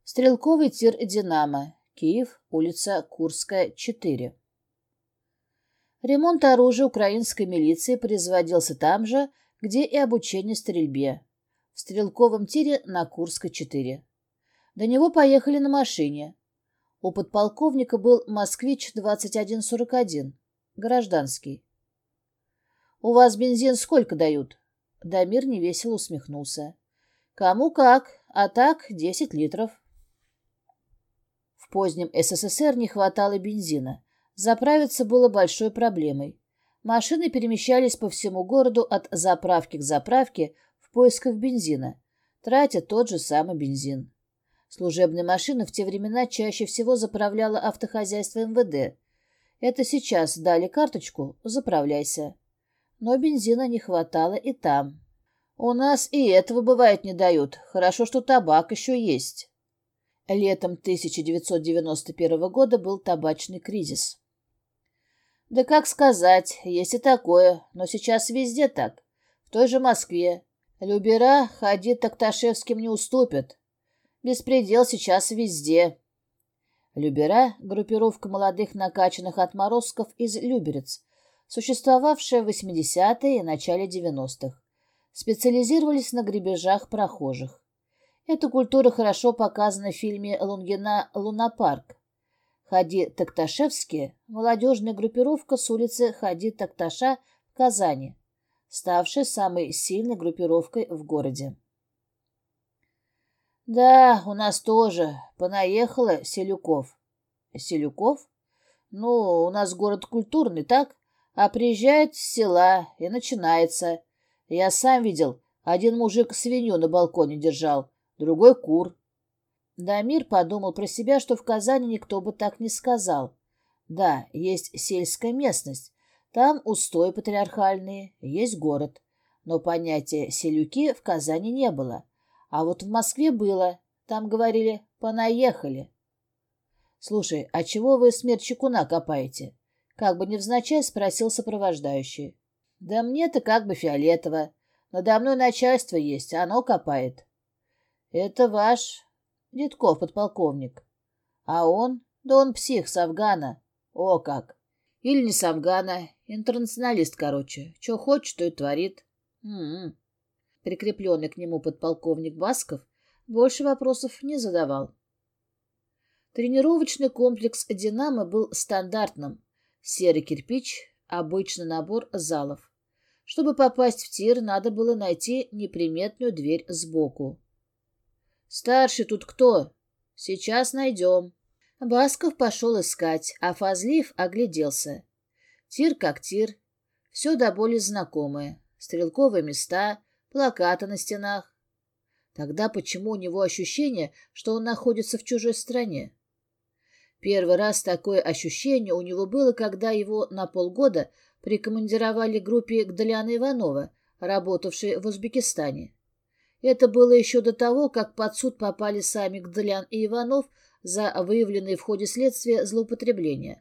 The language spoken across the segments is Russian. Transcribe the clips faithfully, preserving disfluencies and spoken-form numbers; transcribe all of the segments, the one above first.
Стрелковый тир «Динамо», Киев, улица Курская, четыре. Ремонт оружия украинской милиции производился там же, где и обучение стрельбе, в стрелковом тире на Курской, четыре. До него поехали на машине. У подполковника был «Москвич» двадцать один сорок один, гражданский. «У вас бензин сколько дают?» Дамир невесело усмехнулся. «Кому как, а так десять литров». В позднем СССР не хватало бензина. Заправиться было большой проблемой. Машины перемещались по всему городу от заправки к заправке в поисках бензина, тратя тот же самый бензин. Служебные машины в те времена чаще всего заправляло автохозяйство эм вэ дэ. Это сейчас дали карточку, заправляйся. Но бензина не хватало и там. У нас и этого бывает не дают. Хорошо, что табак еще есть. Летом тысяча девятьсот девяносто первого года был табачный кризис. Да как сказать, есть и такое, но сейчас везде так. В той же Москве. Любера ходить Токташевским не уступят. Беспредел сейчас везде. Любера — группировка молодых накачанных отморозков из Люберец, существовавшая в восьмидесятые и начале девяностых. Специализировались на грабежах прохожих. Эта культура хорошо показана в фильме Лунгина «Лунапарк». Хади-Токташевские — молодежная группировка с улицы Хади-Токташа в Казани, ставшая самой сильной группировкой в городе. Да, у нас тоже понаехало селюков. Селюков? Ну, у нас город культурный, так? А приезжает с села, и начинается. Я сам видел, один мужик свинью на балконе держал, другой кур. Дамир подумал про себя, что в Казани никто бы так не сказал. Да, есть сельская местность, там устои патриархальные, есть город. Но понятия «селюки» в Казани не было. А вот в Москве было, там говорили «понаехали». «Слушай, а чего вы смерть чекуна копаете?» Как бы невзначай спросил сопровождающий. «Да мне-то как бы фиолетово. Надо мной начальство есть, оно копает». «Это ваш Дедков, подполковник». «А он? Да он псих с Афгана». «О как! Или не с Афгана, интернационалист, короче. Че хочет, то и творит». «М-м». Прикрепленный к нему подполковник Басков больше вопросов не задавал. Тренировочный комплекс «Динамо» был стандартным. Серый кирпич, обычный набор залов. Чтобы попасть в тир, надо было найти неприметную дверь сбоку. «Старший тут кто?» «Сейчас найдем». Басков пошел искать, а Фазлиев огляделся. Тир как тир, все до боли знакомое. Стрелковые места, плакаты на стенах. Тогда почему у него ощущение, что он находится в чужой стране? Первый раз такое ощущение у него было, когда его на полгода прикомандировали к группе Гдаляна Иванова, работавшей в Узбекистане. Это было еще до того, как под суд попали сами Гдалян и Иванов за выявленные в ходе следствия злоупотребления.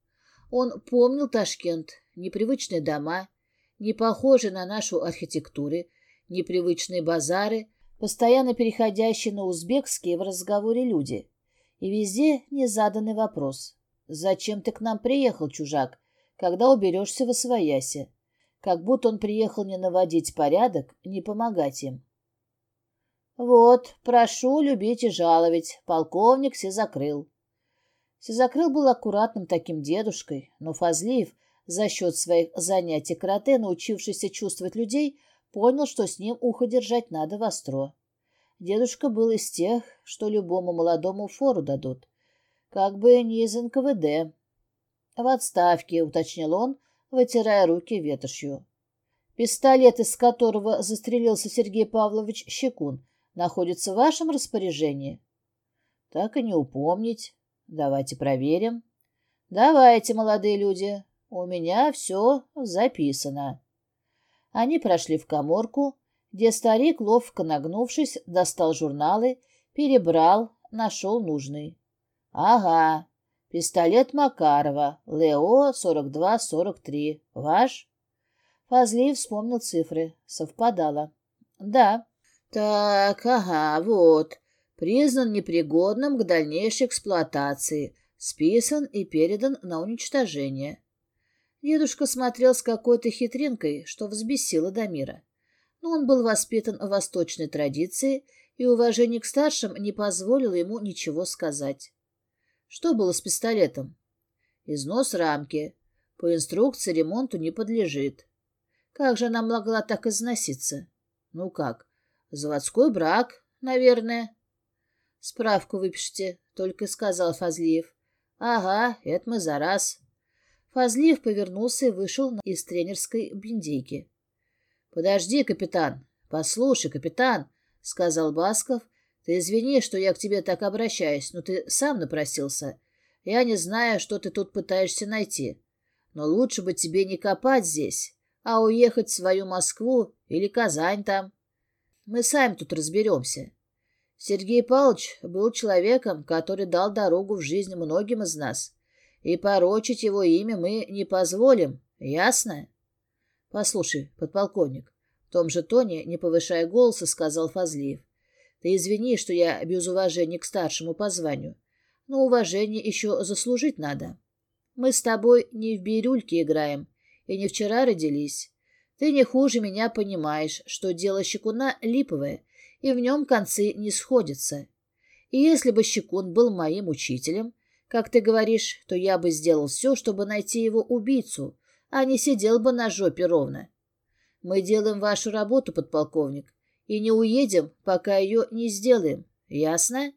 Он помнил Ташкент, непривычные дома, не похожие на нашу архитектуру, непривычные базары, постоянно переходящие на узбекские в разговоре люди. И везде незаданный вопрос. «Зачем ты к нам приехал, чужак, когда уберешься восвояси?» Как будто он приехал не наводить порядок, не помогать им. «Вот, прошу любить и жаловать, полковник Сизакрыл». Сизакрыл был аккуратным таким дедушкой, но Фазлиев, за счет своих занятий карате, научившийся чувствовать людей, понял, что с ним ухо держать надо востро. Дедушка был из тех, что любому молодому фору дадут. Как бы не из эн ка вэ дэ. «В отставке», — уточнил он, вытирая руки ветошью. «Пистолет, из которого застрелился Сергей Павлович Щекун, находится в вашем распоряжении?» «Так и не упомнить. Давайте проверим». «Давайте, молодые люди, у меня все записано». Они прошли в каморку, где старик, ловко нагнувшись, достал журналы, перебрал, нашел нужный. «Ага, пистолет Макарова, ЛО сорок два сорок три. Ваш?» Фазлиев вспомнил цифры. Совпадало. «Да». «Так, ага, вот. Признан непригодным к дальнейшей эксплуатации, списан и передан на уничтожение. Дедушка смотрел с какой-то хитринкой, что взбесило Дамира. Но он был воспитан в восточной традиции, и уважение к старшим не позволило ему ничего сказать. Что было с пистолетом? Износ рамки. По инструкции ремонту не подлежит. Как же она могла так износиться? Ну как? Заводской брак, наверное. Справку выпишите, только и сказал Фазлиев. Ага, это мы за раз. Фазлиев повернулся и вышел из тренерской биндейки. Подожди, капитан. Послушай, капитан, сказал Басков. Ты извини, что я к тебе так обращаюсь, но ты сам напросился. Я не знаю, что ты тут пытаешься найти. Но лучше бы тебе не копать здесь, а уехать в свою Москву или Казань там. Мы сами тут разберемся. Сергей Павлович был человеком, который дал дорогу в жизнь многим из нас, и порочить его имя мы не позволим, ясно? Послушай, подполковник, в том же тоне, не повышая голоса, сказал Фазлиев. Ты извини, что я без уважения к старшему по званию, но уважение еще заслужить надо. Мы с тобой не в бирюльке играем и не вчера родились. Ты не хуже меня понимаешь, что дело Щекуна липовое, и в нем концы не сходятся. И если бы Щекун был моим учителем, как ты говоришь, то я бы сделал все, чтобы найти его убийцу, а не сидел бы на жопе ровно. Мы делаем вашу работу, подполковник, и не уедем, пока ее не сделаем. Ясно?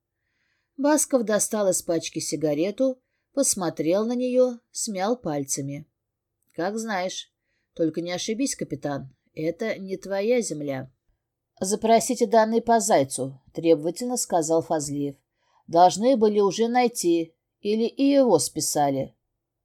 Басков достал из пачки сигарету, посмотрел на нее, смял пальцами. — Как знаешь. Только не ошибись, капитан. Это не твоя земля. — Запросите данные по Зайцу, — требовательно сказал Фазлиев. — Должны были уже найти. Или и его списали.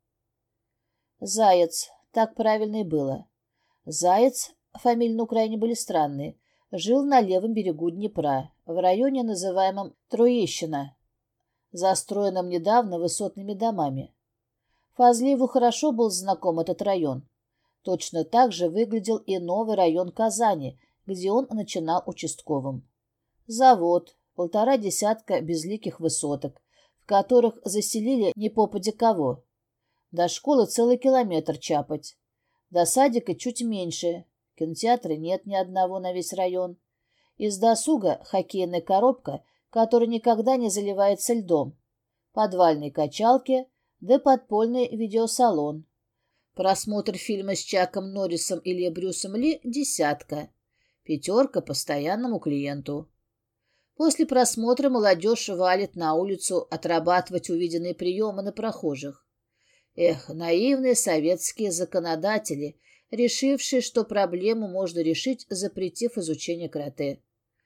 Заяц. Так правильно и было. Заяц, фамилии на Украине были странные, жил на левом берегу Днепра, в районе, называемом Троещина, застроенном недавно высотными домами. Фазлиеву хорошо был знаком этот район. Точно так же выглядел и новый район Казани, где он начинал участковым. Завод, полтора десятка безликих высоток, в которых заселили не попадя кого. До школы целый километр чапать. До садика чуть меньше. Кинотеатра нет ни одного на весь район. Из досуга хоккейная коробка, которая никогда не заливается льдом. Подвальные качалки, да подпольный видеосалон. Просмотр фильма с Чаком Норрисом или Брюсом Ли – десятка. Пятерка постоянному клиенту. После просмотра молодежь валит на улицу отрабатывать увиденные приемы на прохожих. Эх, наивные советские законодатели, решившие, что проблему можно решить, запретив изучение карате.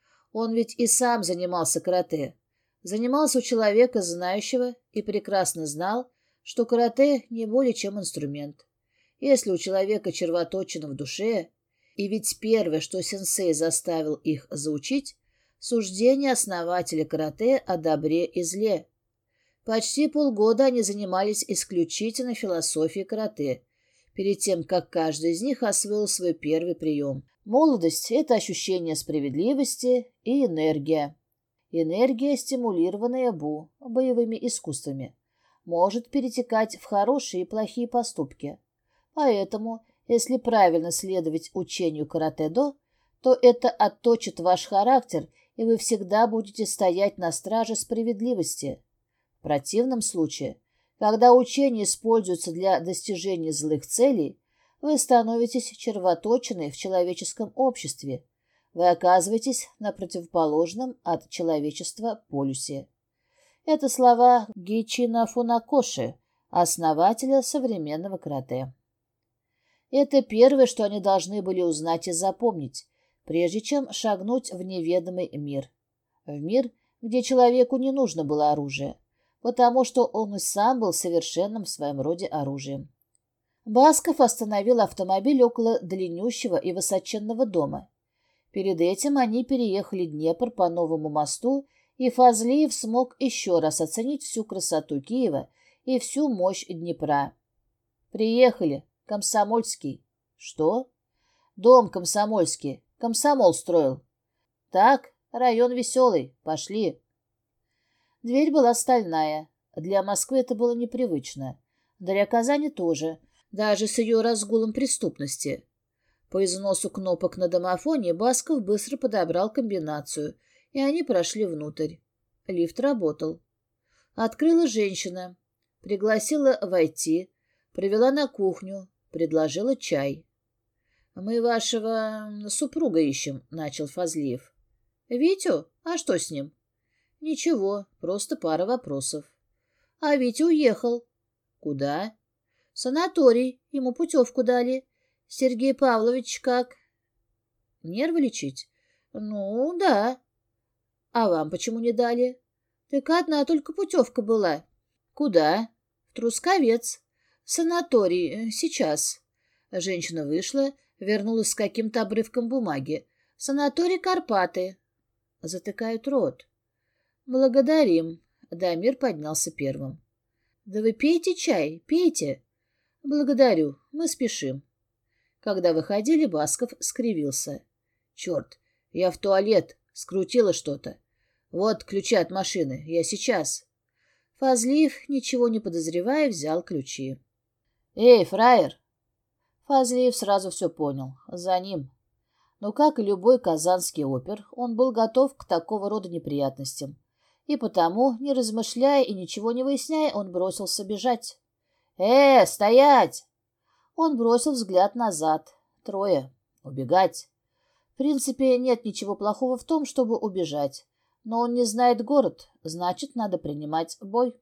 Он ведь и сам занимался карате. Занимался у человека, знающего, и прекрасно знал, что карате не более чем инструмент. Если у человека червоточина в душе, и ведь первое, что сенсей заставил их заучить, суждение основателя карате о добре и зле. Почти полгода они занимались исключительно философией карате, перед тем, как каждый из них освоил свой первый прием. Молодость — это ощущение справедливости и энергия. Энергия, стимулированная БУ, боевыми искусствами, может перетекать в хорошие и плохие поступки. Поэтому, если правильно следовать учению каратэ-до, то это отточит ваш характер, и вы всегда будете стоять на страже справедливости. В противном случае, когда учение используется для достижения злых целей, вы становитесь червоточиной в человеческом обществе. Вы оказываетесь на противоположном от человечества полюсе. Это слова Гичина Фунакоши, основателя современного карате. Это первое, что они должны были узнать и запомнить, прежде чем шагнуть в неведомый мир. В мир, где человеку не нужно было оружие, потому что он и сам был совершенным в своем роде оружием. Басков остановил автомобиль около длиннющего и высоченного дома. Перед этим они переехали Днепр по новому мосту, и Фазлиев смог еще раз оценить всю красоту Киева и всю мощь Днепра. «Приехали. Комсомольский». «Что?» «Дом комсомольский. Комсомол строил». «Так, Район веселый. Пошли. Дверь была стальная. Для Москвы это было непривычно. Для Казани тоже, даже с ее разгулом преступности. По износу кнопок на домофоне Басков быстро подобрал комбинацию, и они прошли внутрь. Лифт работал. Открыла женщина. Пригласила войти, привела на кухню, предложила чай. «Мы вашего супруга ищем», — начал Фазлиев. «Витю? А что с ним?» «Ничего, просто пара вопросов». «А Витя уехал». «Куда?» «Санаторий, ему путевку дали. Сергей Павлович как?» «Нервы лечить?» «Ну, да». «А вам почему не дали?» «Так одна только путевка была». «Куда?» «В Трусковец. Санаторий. Сейчас». Женщина вышла, вернулась с каким-то обрывком бумаги. «Санаторий Карпаты». Затыкают рот. «Благодарим». Дамир поднялся первым. «Да вы пейте чай, пейте». «Благодарю, мы спешим». Когда выходили, Басков скривился. «Черт, я в туалет, скрутила что-то. Вот ключи от машины, я сейчас». Фазлиев, ничего не подозревая, взял ключи. «Эй, фраер!» Фазлиев сразу все понял. За ним. Но, как и любой казанский опер, он был готов к такого рода неприятностям. И потому, не размышляя и ничего не выясняя, он бросился бежать. «Э, стоять!» Он бросил взгляд назад. Трое. Убегать. В принципе, нет ничего плохого в том, чтобы убежать. Но он не знает город, значит, надо принимать бой.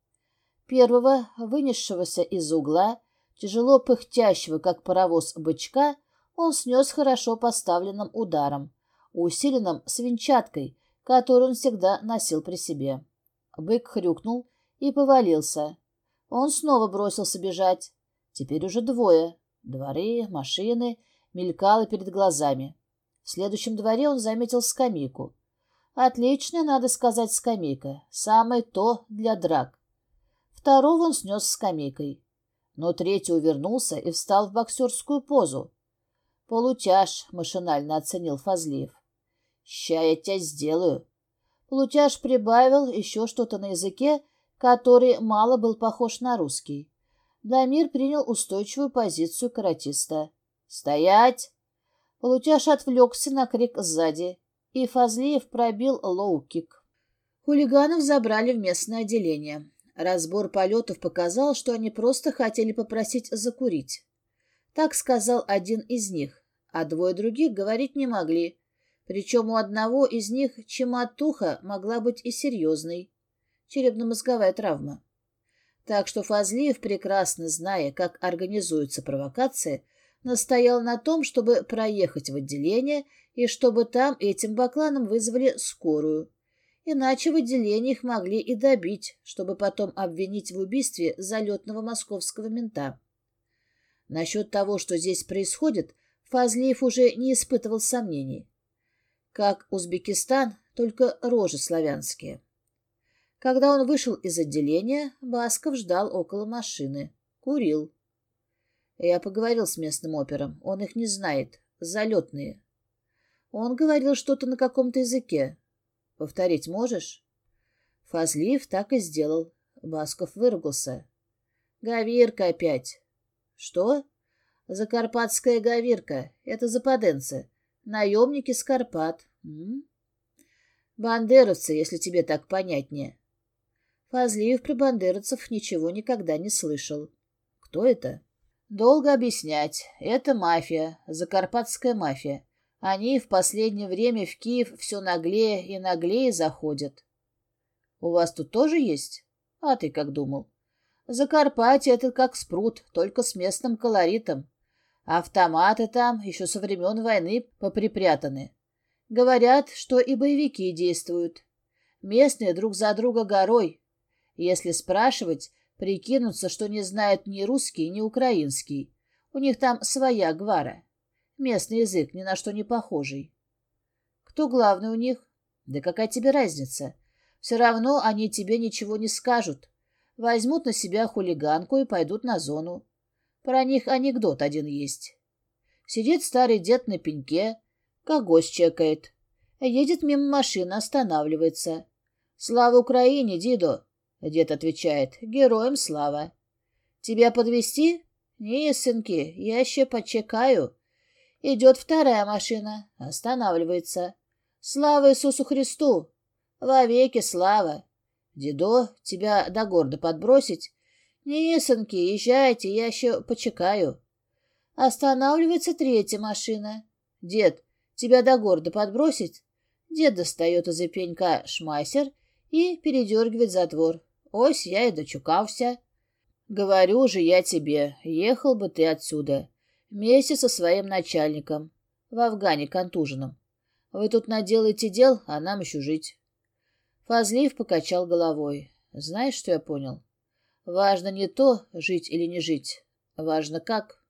Первого, вынесшегося из угла, тяжело пыхтящего, как паровоз бычка, он снес хорошо поставленным ударом, усиленным свинчаткой, которую он всегда носил при себе. Бык хрюкнул и повалился. Он снова бросился бежать. Теперь уже двое. Дворы, машины, мелькало перед глазами. В следующем дворе он заметил скамейку. Отличная, надо сказать, скамейка. Самое то для драк. Второго он снес скамейкой. Но третий увернулся и встал в боксерскую позу. «Полутяж», — машинально оценил Фазлиев. «Ща я тебя сделаю». Полутяж прибавил еще что-то на языке, который мало был похож на русский. Дамир принял устойчивую позицию каратиста. «Стоять!» Полутяж отвлекся на крик сзади, и Фазлиев пробил лоу-кик. Хулиганов забрали в местное отделение. Разбор полетов показал, что они просто хотели попросить закурить. Так сказал один из них, а двое других говорить не могли. Причем у одного из них чематуха могла быть и серьезной. Черепно-мозговая травма. Так что Фазлиев, прекрасно зная, как организуется провокация, настоял на том, чтобы проехать в отделение и чтобы там этим бакланом вызвали скорую. Иначе в отделении их могли и добить, чтобы потом обвинить в убийстве залетного московского мента. Насчет того, что здесь происходит, Фазлиев уже не испытывал сомнений. Как Узбекистан, только рожи славянские. Когда он вышел из отделения, Басков ждал около машины. Курил. Я поговорил с местным опером. Он их не знает. Залетные. Он говорил что-то на каком-то языке. Повторить можешь? Фазлиев так и сделал. Басков выругался. Говирка опять. Что? Закарпатская говирка. Это западенцы. Наемники с Карпат. М? Бандеровцы, если тебе так понятнее. Фазлиев про бандеровцев ничего никогда не слышал. Кто это? Долго объяснять. Это мафия, закарпатская мафия. Они в последнее время в Киев все наглее и наглее заходят. У вас тут тоже есть? А ты как думал? Закарпатье — это как спрут, только с местным колоритом. Автоматы там еще со времен войны поприпрятаны. Говорят, что и боевики действуют. Местные друг за друга горой. Если спрашивать, прикинутся, что не знают ни русский, ни украинский. У них там своя гвара. Местный язык ни на что не похожий. Кто главный у них? Да какая тебе разница? Все равно они тебе ничего не скажут. Возьмут на себя хулиганку и пойдут на зону. Про них анекдот один есть. Сидит старый дед на пеньке, когось чекает. Едет мимо машина, останавливается. «Слава Украине, Дидо!» Дед отвечает. «Героям слава!» «Тебя подвезти?» «Не, сынки, я еще почекаю». Идет вторая машина, останавливается. «Слава Иисусу Христу!» «Вовеки слава!» «Дедо, тебя до города подбросить?» «Не, сынки, езжайте, я еще почекаю». Останавливается третья машина. «Дед, тебя до города подбросить?» Дед достает из-за пенька шмайсер и передергивает затвор. «Ось, я и дочукался». «Говорю же я тебе, ехал бы ты отсюда, вместе со своим начальником, в Афгане контуженном. Вы тут наделаете дел, а нам еще жить». Фазлиев покачал головой. «Знаешь, что я понял? Важно не то, жить или не жить. Важно как».